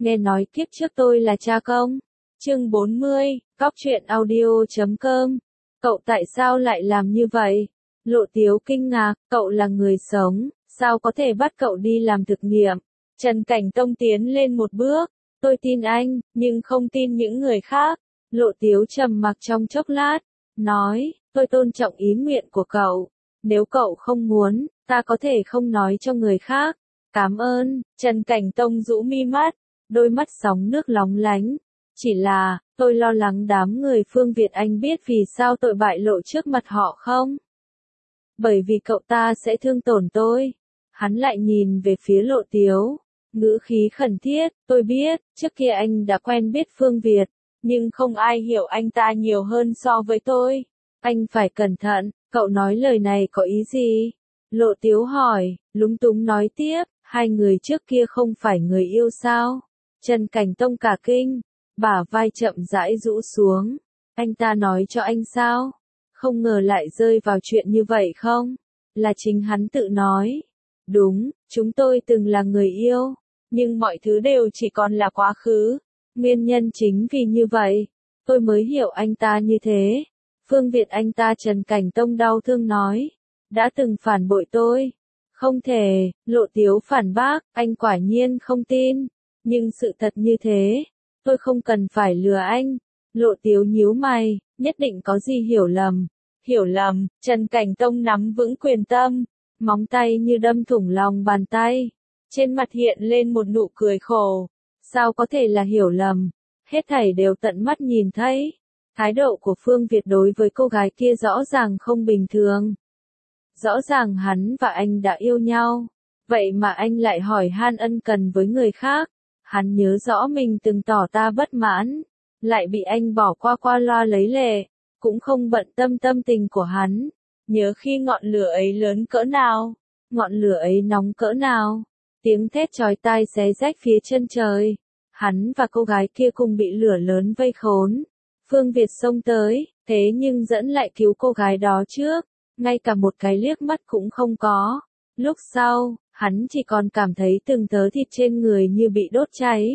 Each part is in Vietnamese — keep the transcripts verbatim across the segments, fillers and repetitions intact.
nghe nói kiếp trước tôi là cha công. Chương bốn mươi, Cóc truyện audio chấm com. Cậu tại sao lại làm như vậy? Lộ Tiếu kinh ngạc, cậu là người sống, sao có thể bắt cậu đi làm thực nghiệm? Trần Cảnh Tông tiến lên một bước, tôi tin anh, nhưng không tin những người khác. Lộ Tiếu trầm mặc trong chốc lát, nói, tôi tôn trọng ý nguyện của cậu. Nếu cậu không muốn, ta có thể không nói cho người khác. Cảm ơn. Trần Cảnh Tông rũ mi mắt, đôi mắt sóng nước lóng lánh. Chỉ là, tôi lo lắng đám người Phương Việt Anh biết vì sao tội bại lộ trước mặt họ không? Bởi vì cậu ta sẽ thương tổn tôi. Hắn lại nhìn về phía Lộ Tiếu, ngữ khí khẩn thiết, tôi biết, trước kia anh đã quen biết Phương Việt, nhưng không ai hiểu anh ta nhiều hơn so với tôi. Anh phải cẩn thận, cậu nói lời này có ý gì? Lộ Tiếu hỏi, lúng túng nói tiếp, hai người trước kia không phải người yêu sao? Trần Cảnh Tông cả kinh, bả vai chậm rãi rũ xuống. Anh ta nói cho anh sao? Không ngờ lại rơi vào chuyện như vậy không? Là chính hắn tự nói. Đúng, chúng tôi từng là người yêu, nhưng mọi thứ đều chỉ còn là quá khứ. Nguyên nhân chính vì như vậy, tôi mới hiểu anh ta như thế. Phương Việt anh ta Trần Cảnh Tông đau thương nói, đã từng phản bội tôi. Không thể, Lộ Tiếu phản bác, anh quả nhiên không tin. Nhưng sự thật như thế, tôi không cần phải lừa anh. Lộ Tiếu nhíu mày, nhất định có gì hiểu lầm. Hiểu lầm, Trần Cảnh Tông nắm vững quyền tâm, móng tay như đâm thủng lòng bàn tay. Trên mặt hiện lên một nụ cười khổ. Sao có thể là hiểu lầm? Hết thảy đều tận mắt nhìn thấy. Thái độ của Phương Việt đối với cô gái kia rõ ràng không bình thường. Rõ ràng hắn và anh đã yêu nhau. Vậy mà anh lại hỏi han ân cần với người khác. Hắn nhớ rõ mình từng tỏ ta bất mãn. Lại bị anh bỏ qua qua loa lấy lệ. Cũng không bận tâm tâm tình của hắn. Nhớ khi ngọn lửa ấy lớn cỡ nào. Ngọn lửa ấy nóng cỡ nào. Tiếng thét chói tai xé rách phía chân trời. Hắn và cô gái kia cùng bị lửa lớn vây khốn. Phương Việt xông tới, thế nhưng dẫn lại cứu cô gái đó trước. Ngay cả một cái liếc mắt cũng không có. Lúc sau, hắn chỉ còn cảm thấy từng tớ thịt trên người như bị đốt cháy.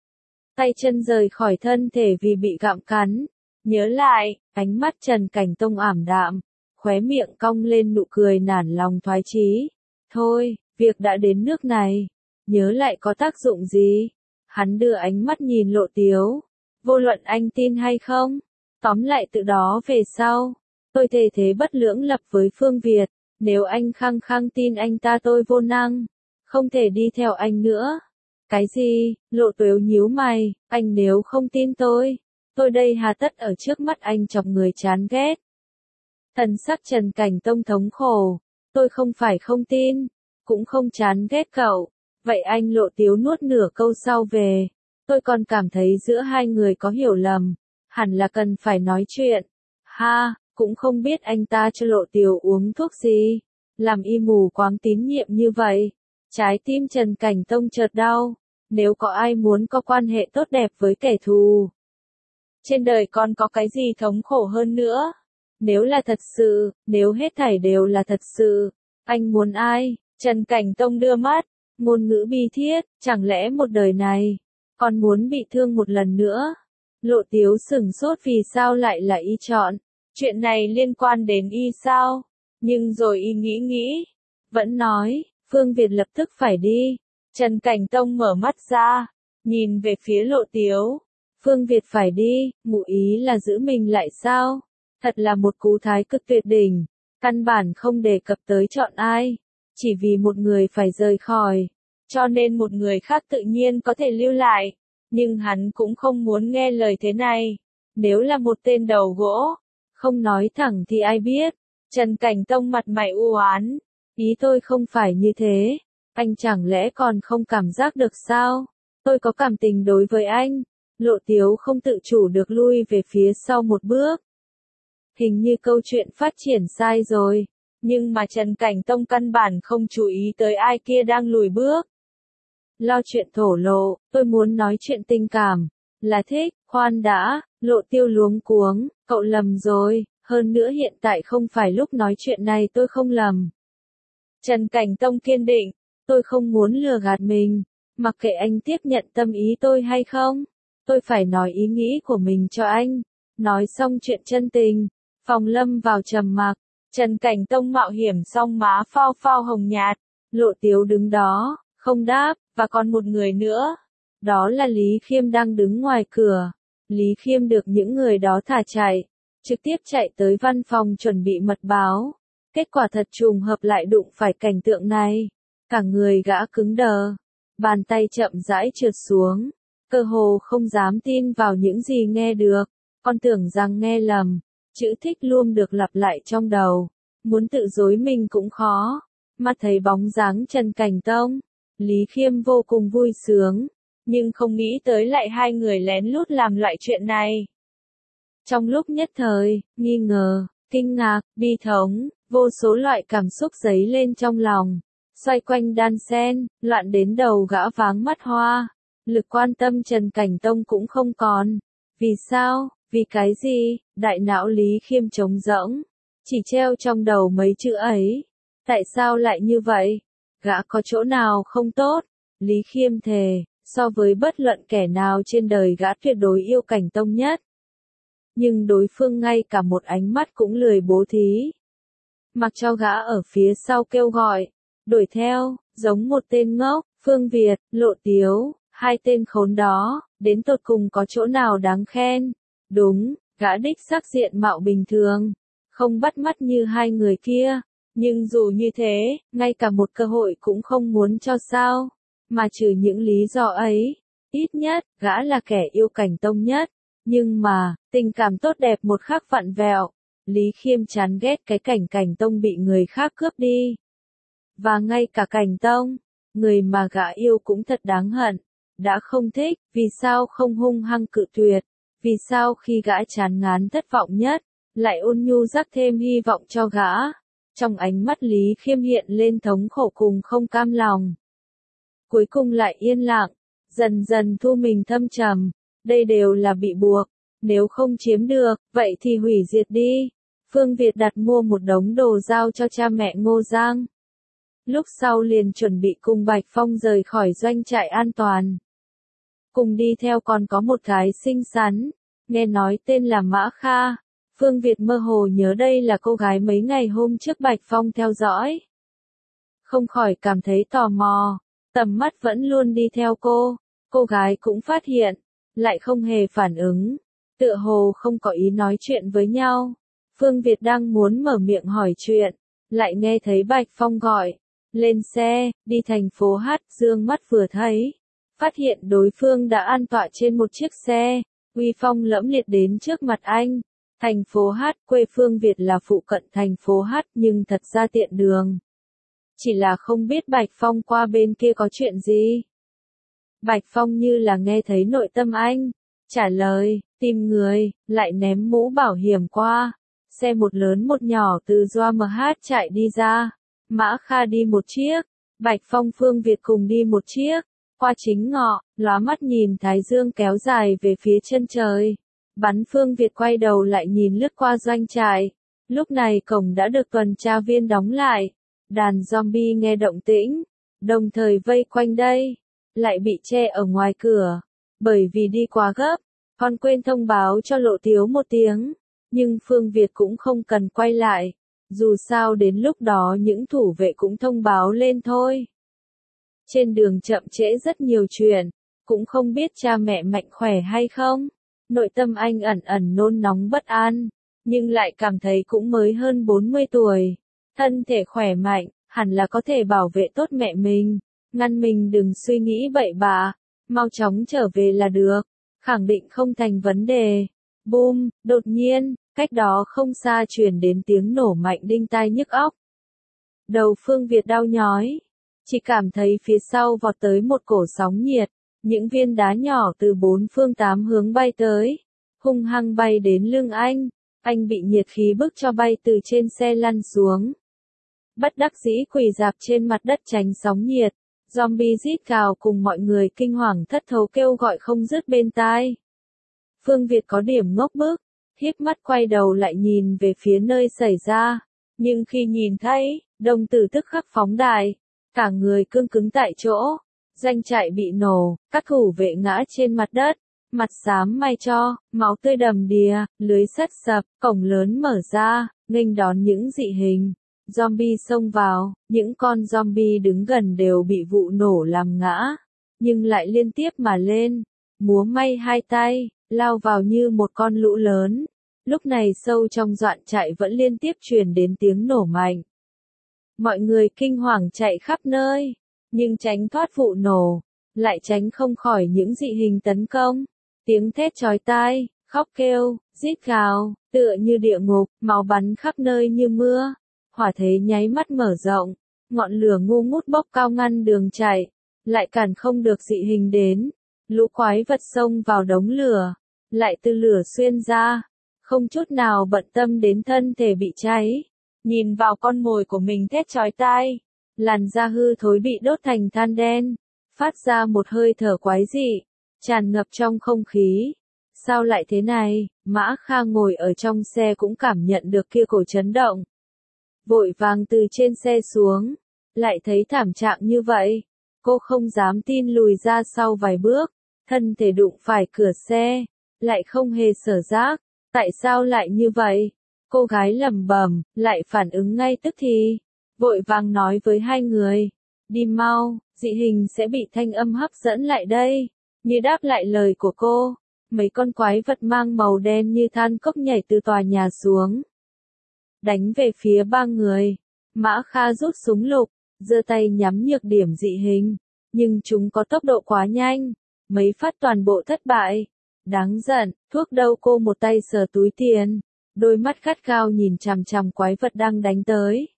Tay chân rời khỏi thân thể vì bị gặm cắn. Nhớ lại, ánh mắt Trần Cảnh Tông ảm đạm. Khóe miệng cong lên nụ cười nản lòng thoái chí. Thôi, việc đã đến nước này. Nhớ lại có tác dụng gì? Hắn đưa ánh mắt nhìn Lộ Tiếu. Vô luận anh tin hay không? Tóm lại từ đó về sau. Tôi thề thế bất lưỡng lập với Phương Việt. Nếu anh khăng khăng tin anh ta tôi vô năng. Không thể đi theo anh nữa. Cái gì? Lộ Tiếu nhíu mày. Anh nếu không tin tôi. Tôi đây hà tất ở trước mắt anh chọc người chán ghét. Thần sắc Trần Cảnh Tông thống khổ. Tôi không phải không tin. Cũng không chán ghét cậu. Vậy anh Lộ Tiếu nuốt nửa câu sau về. Tôi còn cảm thấy giữa hai người có hiểu lầm. Hẳn là cần phải nói chuyện. Ha, cũng không biết anh ta cho Lộ Tiếu uống thuốc gì. Làm y mù quáng tín nhiệm như vậy. Trái tim Trần Cảnh Tông chợt đau. Nếu có ai muốn có quan hệ tốt đẹp với kẻ thù. Trên đời còn có cái gì thống khổ hơn nữa? Nếu là thật sự, nếu hết thảy đều là thật sự. Anh muốn ai? Trần Cảnh Tông đưa mắt. Ngôn ngữ bi thiết, chẳng lẽ một đời này. Còn muốn bị thương một lần nữa. Lộ Tiếu sửng sốt vì sao lại là y chọn. Chuyện này liên quan đến y sao? Nhưng rồi y nghĩ nghĩ. Vẫn nói, Phương Việt lập tức phải đi. Trần Cảnh Tông mở mắt ra. Nhìn về phía Lộ Tiếu. Phương Việt phải đi, ngụ ý là giữ mình lại sao? Thật là một cú thái cực tuyệt đỉnh. Căn bản không đề cập tới chọn ai. Chỉ vì một người phải rời khỏi. Cho nên một người khác tự nhiên có thể lưu lại. Nhưng hắn cũng không muốn nghe lời thế này. Nếu là một tên đầu gỗ. Không nói thẳng thì ai biết. Trần Cảnh Tông mặt mày u oán. Ý tôi không phải như thế. Anh chẳng lẽ còn không cảm giác được sao? Tôi có cảm tình đối với anh. Lộ Tiếu không tự chủ được lui về phía sau một bước. Hình như câu chuyện phát triển sai rồi. Nhưng mà Trần Cảnh Tông căn bản không chú ý tới ai kia đang lùi bước. Lo chuyện thổ lộ, tôi muốn nói chuyện tình cảm. Là thích, khoan đã, Lộ Tiêu luống cuống, cậu lầm rồi, hơn nữa hiện tại không phải lúc nói chuyện này tôi không lầm. Trần Cảnh Tông kiên định, tôi không muốn lừa gạt mình. Mặc kệ anh tiếp nhận tâm ý tôi hay không, tôi phải nói ý nghĩ của mình cho anh. Nói xong chuyện chân tình, phòng lâm vào trầm mặc. Trần Cảnh Tông mạo hiểm xong má phao phao hồng nhạt. Lộ Tiếu đứng đó, không đáp, và còn một người nữa. Đó là Lý Khiêm đang đứng ngoài cửa. Lý Khiêm được những người đó thả chạy, trực tiếp chạy tới văn phòng chuẩn bị mật báo. Kết quả thật trùng hợp lại đụng phải cảnh tượng này. Cả người gã cứng đờ, bàn tay chậm rãi trượt xuống, cơ hồ không dám tin vào những gì nghe được. Con tưởng rằng nghe lầm, chữ thích luôn được lặp lại trong đầu, muốn tự dối mình cũng khó. Mắt thấy bóng dáng Trần Cảnh Tông, Lý Khiêm vô cùng vui sướng, nhưng không nghĩ tới lại hai người lén lút làm loại chuyện này. Trong lúc nhất thời, nghi ngờ, kinh ngạc, bi thống, vô số loại cảm xúc dấy lên trong lòng, xoay quanh đan sen, loạn đến đầu gã váng mắt hoa. Lực quan tâm Trần Cảnh Tông cũng không còn. Vì sao? Vì cái gì? Đại não Lý Khiêm trống rỗng, chỉ treo trong đầu mấy chữ ấy. Tại sao lại như vậy? Gã có chỗ nào không tốt? Lý Khiêm thề, so với bất luận kẻ nào trên đời gã tuyệt đối yêu Cảnh Tông nhất. Nhưng đối phương ngay cả một ánh mắt cũng lười bố thí. Mặc cho gã ở phía sau kêu gọi, đuổi theo, giống một tên ngốc. Phương Việt, Lộ Tiếu, hai tên khốn đó, đến tột cùng có chỗ nào đáng khen? Đúng, gã đích xác diện mạo bình thường, không bắt mắt như hai người kia, nhưng dù như thế, ngay cả một cơ hội cũng không muốn cho sao? Mà trừ những lý do ấy, ít nhất, gã là kẻ yêu Cảnh Tông nhất. Nhưng mà, tình cảm tốt đẹp một khắc vặn vẹo. Lý Khiêm chán ghét cái cảnh Cảnh Tông bị người khác cướp đi. Và ngay cả Cảnh Tông, người mà gã yêu cũng thật đáng hận. Đã không thích, vì sao không hung hăng cự tuyệt? Vì sao khi gã chán ngán thất vọng nhất, lại ôn nhu rắc thêm hy vọng cho gã? Trong ánh mắt Lý Khiêm hiện lên thống khổ cùng không cam lòng. Cuối cùng lại yên lặng, dần dần thu mình thâm trầm. Đây đều là bị buộc, nếu không chiếm được, vậy thì hủy diệt đi. Phương Việt đặt mua một đống đồ giao cho cha mẹ Ngô Giang. Lúc sau liền chuẩn bị cùng Bạch Phong rời khỏi doanh trại an toàn. Cùng đi theo còn có một cái xinh xắn, nghe nói tên là Mã Kha. Phương Việt mơ hồ nhớ đây là cô gái mấy ngày hôm trước Bạch Phong theo dõi. Không khỏi cảm thấy tò mò, tầm mắt vẫn luôn đi theo cô. Cô gái cũng phát hiện, lại không hề phản ứng, tựa hồ không có ý nói chuyện với nhau. Phương Việt đang muốn mở miệng hỏi chuyện, lại nghe thấy Bạch Phong gọi, lên xe, đi thành phố Hát. Dương mắt vừa thấy, phát hiện đối phương đã an tọa trên một chiếc xe, uy phong lẫm liệt đến trước mặt anh. Thành phố Hát, quê Phương Việt là phụ cận thành phố Hát nhưng thật ra tiện đường. Chỉ là không biết Bạch Phong qua bên kia có chuyện gì. Bạch Phong như là nghe thấy nội tâm anh, trả lời, tìm người, lại ném mũ bảo hiểm qua. Xe một lớn một nhỏ từ Doa em hát chạy đi ra. Mã Kha đi một chiếc, Bạch Phong Phương Việt cùng đi một chiếc. Qua chính ngọ, lóa mắt nhìn Thái Dương kéo dài về phía chân trời. Bắn Phương Việt quay đầu lại nhìn lướt qua doanh trại. Lúc này cổng đã được tuần tra viên đóng lại. Đàn zombie nghe động tĩnh, đồng thời vây quanh đây, lại bị che ở ngoài cửa. Bởi vì đi quá gấp, còn quên thông báo cho Lộ Tiếu một tiếng. Nhưng Phương Việt cũng không cần quay lại. Dù sao đến lúc đó những thủ vệ cũng thông báo lên thôi. Trên đường chậm trễ rất nhiều chuyện, cũng không biết cha mẹ mạnh khỏe hay không. Nội tâm anh ẩn ẩn nôn nóng bất an, nhưng lại cảm thấy cũng mới hơn bốn mươi tuổi. Thân thể khỏe mạnh, hẳn là có thể bảo vệ tốt mẹ mình, ngăn mình đừng suy nghĩ bậy bạ, mau chóng trở về là được, khẳng định không thành vấn đề. Boom, đột nhiên, cách đó không xa truyền đến tiếng nổ mạnh đinh tai nhức óc. Đầu Phương Việt đau nhói, chỉ cảm thấy phía sau vọt tới một cổ sóng nhiệt, những viên đá nhỏ từ bốn phương tám hướng bay tới, hung hăng bay đến lưng anh, anh bị nhiệt khí bức cho bay từ trên xe lăn xuống. Bất đắc dĩ quỳ dạp trên mặt đất tránh sóng nhiệt, zombie rít gào cùng mọi người kinh hoàng thất thố kêu gọi không dứt bên tai. Phương Việt có điểm ngốc bức, hiếp mắt quay đầu lại nhìn về phía nơi xảy ra, nhưng khi nhìn thấy, đồng tử tức khắc phóng đại, cả người cương cứng tại chỗ, Doanh trại bị nổ, các thủ vệ ngã trên mặt đất, mặt xám may cho, máu tươi đầm đìa, lưới sắt sập, cổng lớn mở ra, nghênh đón những dị hình. Zombie xông vào, những con zombie đứng gần đều bị vụ nổ làm ngã, nhưng lại liên tiếp mà lên, múa may hai tay, lao vào như một con lũ lớn. Lúc này sâu trong doạn trại vẫn liên tiếp truyền đến tiếng nổ mạnh. Mọi người kinh hoàng chạy khắp nơi, nhưng tránh thoát vụ nổ, lại tránh không khỏi những dị hình tấn công. Tiếng thét chói tai, khóc kêu, rít gào, tựa như địa ngục, máu bắn khắp nơi như mưa. Hỏa thế nháy mắt mở rộng, ngọn lửa ngu ngút bốc cao ngăn đường chạy, lại cản không được dị hình đến. Lũ quái vật xông vào đống lửa, lại từ lửa xuyên ra, không chút nào bận tâm đến thân thể bị cháy. Nhìn vào con mồi của mình thét chói tai, làn da hư thối bị đốt thành than đen, phát ra một hơi thở quái dị, tràn ngập trong không khí. Sao lại thế này? Mã Kha ngồi ở trong xe cũng cảm nhận được kia cổ chấn động. Vội vàng từ trên xe xuống, lại thấy thảm trạng như vậy. Cô không dám tin lùi ra sau vài bước, thân thể đụng phải cửa xe, lại không hề sở giác. Tại sao lại như vậy? Cô gái lẩm bẩm, lại phản ứng ngay tức thì, vội vàng nói với hai người, đi mau, dị hình sẽ bị thanh âm hấp dẫn lại đây. Như đáp lại lời của cô, mấy con quái vật mang màu đen như than cốc nhảy từ tòa nhà xuống, đánh về phía ba người. Mã Kha rút súng lục, giơ tay nhắm nhược điểm dị hình, nhưng chúng có tốc độ quá nhanh, mấy phát toàn bộ thất bại. Đáng giận, thuốc đâu? Cô một tay sờ túi tiền, đôi mắt gắt gao nhìn chằm chằm quái vật đang đánh tới.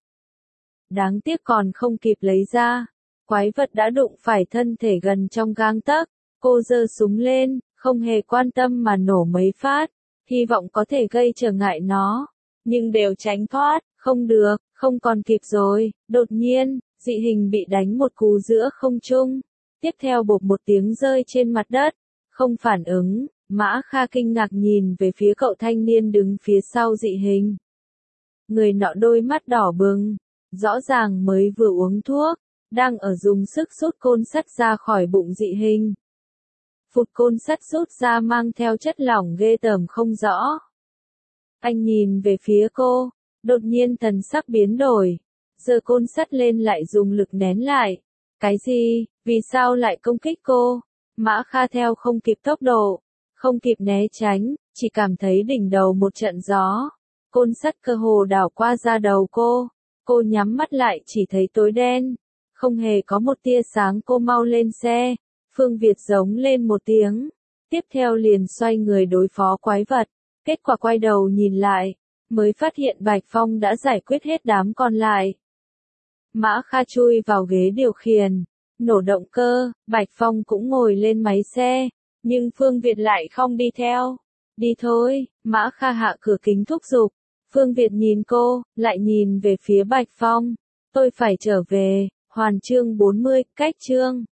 Đáng tiếc còn không kịp lấy ra, quái vật đã đụng phải thân thể gần trong gang tấc. Cô giơ súng lên, không hề quan tâm mà nổ mấy phát, hy vọng có thể gây trở ngại nó, nhưng đều tránh thoát. Không được, không còn kịp rồi. Đột nhiên, dị hình bị đánh một cú giữa không trung, tiếp theo bộp một tiếng rơi trên mặt đất, không phản ứng. Mã Kha kinh ngạc nhìn về phía cậu thanh niên đứng phía sau dị hình. Người nọ đôi mắt đỏ bừng, rõ ràng mới vừa uống thuốc, đang ở dùng sức rút côn sắt ra khỏi bụng dị hình. Phụt, côn sắt rút ra mang theo chất lỏng ghê tởm không rõ. Anh nhìn về phía cô, đột nhiên thần sắc biến đổi, giơ côn sắt lên lại dùng lực nén lại. Cái gì? Vì sao lại công kích cô? Mã Kha theo không kịp tốc độ, không kịp né tránh, chỉ cảm thấy đỉnh đầu một trận gió. Côn sắt cơ hồ đảo qua da đầu cô. Cô nhắm mắt lại chỉ thấy tối đen, không hề có một tia sáng. Cô mau lên xe. Phương Việt giống lên một tiếng, tiếp theo liền xoay người đối phó quái vật. Kết quả quay đầu nhìn lại, mới phát hiện Bạch Phong đã giải quyết hết đám còn lại. Mã Kha chui vào ghế điều khiển, nổ động cơ, Bạch Phong cũng ngồi lên máy xe, nhưng Phương Việt lại không đi theo. Đi thôi, Mã Kha hạ cửa kính thúc giục. Phương Việt nhìn cô, lại nhìn về phía Bạch Phong. Tôi phải trở về. Hoàn chương bốn mươi, cách chương.